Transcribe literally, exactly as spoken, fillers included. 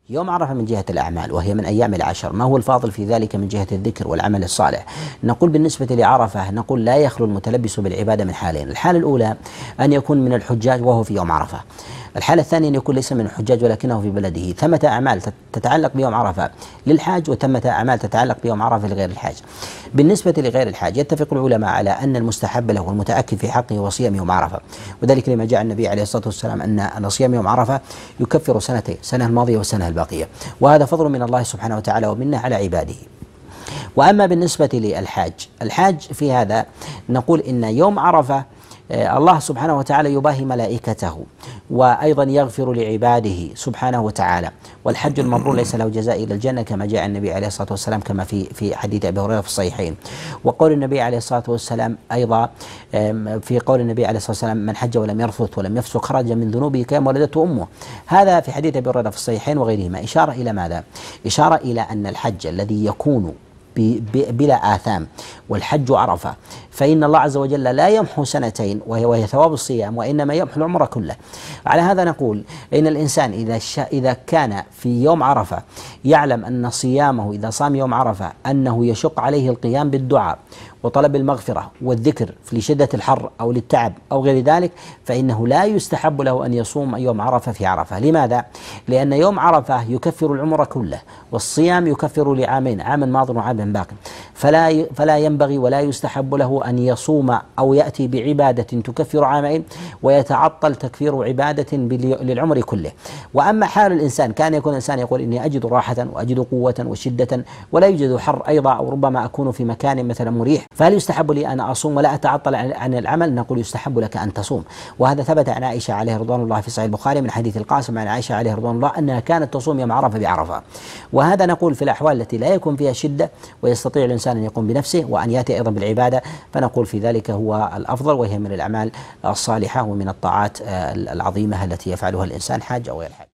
يوم عرفة من جهة الأعمال وهي من أيام العشر، ما هو الفاضل في ذلك من جهة الذكر والعمل الصالح؟ نقول بالنسبة لعرفة نقول لا يخلو المتلبس بالعبادة من حالين. الحالة الأولى أن يكون من الحجاج وهو في يوم عرفة. الحالة الثانية أن يكون ليس من الحجاج ولكنه في بلده. ثمة أعمال تتعلق بيوم عرفة للحاج وثمة أعمال تتعلق بيوم عرفة لغير الحاج. بالنسبة لغير الحاج يتفق العلماء على أن المستحب له والمتأكد في حقه هو صيام يوم عرفة، وذلك لما جاء النبي عليه الصلاة والسلام أن صيام يوم عرفة يكفر سنتين، السنة الماضية والسنة الباقية، وهذا فضل من الله سبحانه وتعالى ومنه على عباده. وأما بالنسبة للحاج، الحاج في هذا نقول إن يوم عرفة الله سبحانه وتعالى يباهي ملائكته وأيضا يغفر لعباده سبحانه وتعالى، والحج المبرور ليس له جزاء إلى الجنة كما جاء النبي عليه الصلاة والسلام كما في في حديث أبي هريرة في الصحيحين. وقول النبي عليه الصلاة والسلام أيضا في قول النبي عليه الصلاة والسلام: من حج ولم يرفث ولم يفسق خرج من ذنوبه كما ولدته أمه. هذا في حديث أبي هريرة في الصحيحين وغيرهما. إشارة إلى ماذا؟ إشارة إلى أن الحج الذي يكون بلا آثام والحج عرفة فإن الله عز وجل لا يمحو سنتين وهي, وهي ثواب الصيام، وإنما يمحو العمر كله. على هذا نقول إن الإنسان إذا إذا كان في يوم عرفة يعلم أن صيامه إذا صام يوم عرفة أنه يشق عليه القيام بالدعاء وطلب المغفرة والذكر لشدة الحر أو للتعب أو غير ذلك، فإنه لا يستحب له أن يصوم يوم عرفة في عرفة. لماذا؟ لأن يوم عرفة يكفر العمر كله، والصيام يكفر لعامين، عام ماض وعام باق، فلا فلا ينبغي ولا يستحب له أن يصوم أو يأتي بعبادة تكفر عامين ويتعطل تكفير عبادة للعمر كله. وأما حال الإنسان، كان يكون الإنسان يقول: إني أجد راحة وأجد قوة وشدة ولا يوجد حر أيضا، أو ربما أكون في مكان مثلا مريح، فهل يستحب لي أن أصوم ولا أتعطل عن العمل؟ نقول: يستحب لك أن تصوم. وهذا ثبت عن عائشة عليه رضوان الله في صحيح البخاري من حديث القاسم عن عائشة عليه رضوان الله أنها كانت تصوم يوم عرفة بعرفة. وهذا نقول في الأحوال التي لا يكون فيها شدة ويستطيع الإنسان أن يقوم بنفسه وأن يأتي أيضا بالعبادة، فنقول في ذلك هو الأفضل، وهي من الأعمال الصالحة ومن الطاعات العظيمة التي يفعلها الإنسان حاج أو غير حاج.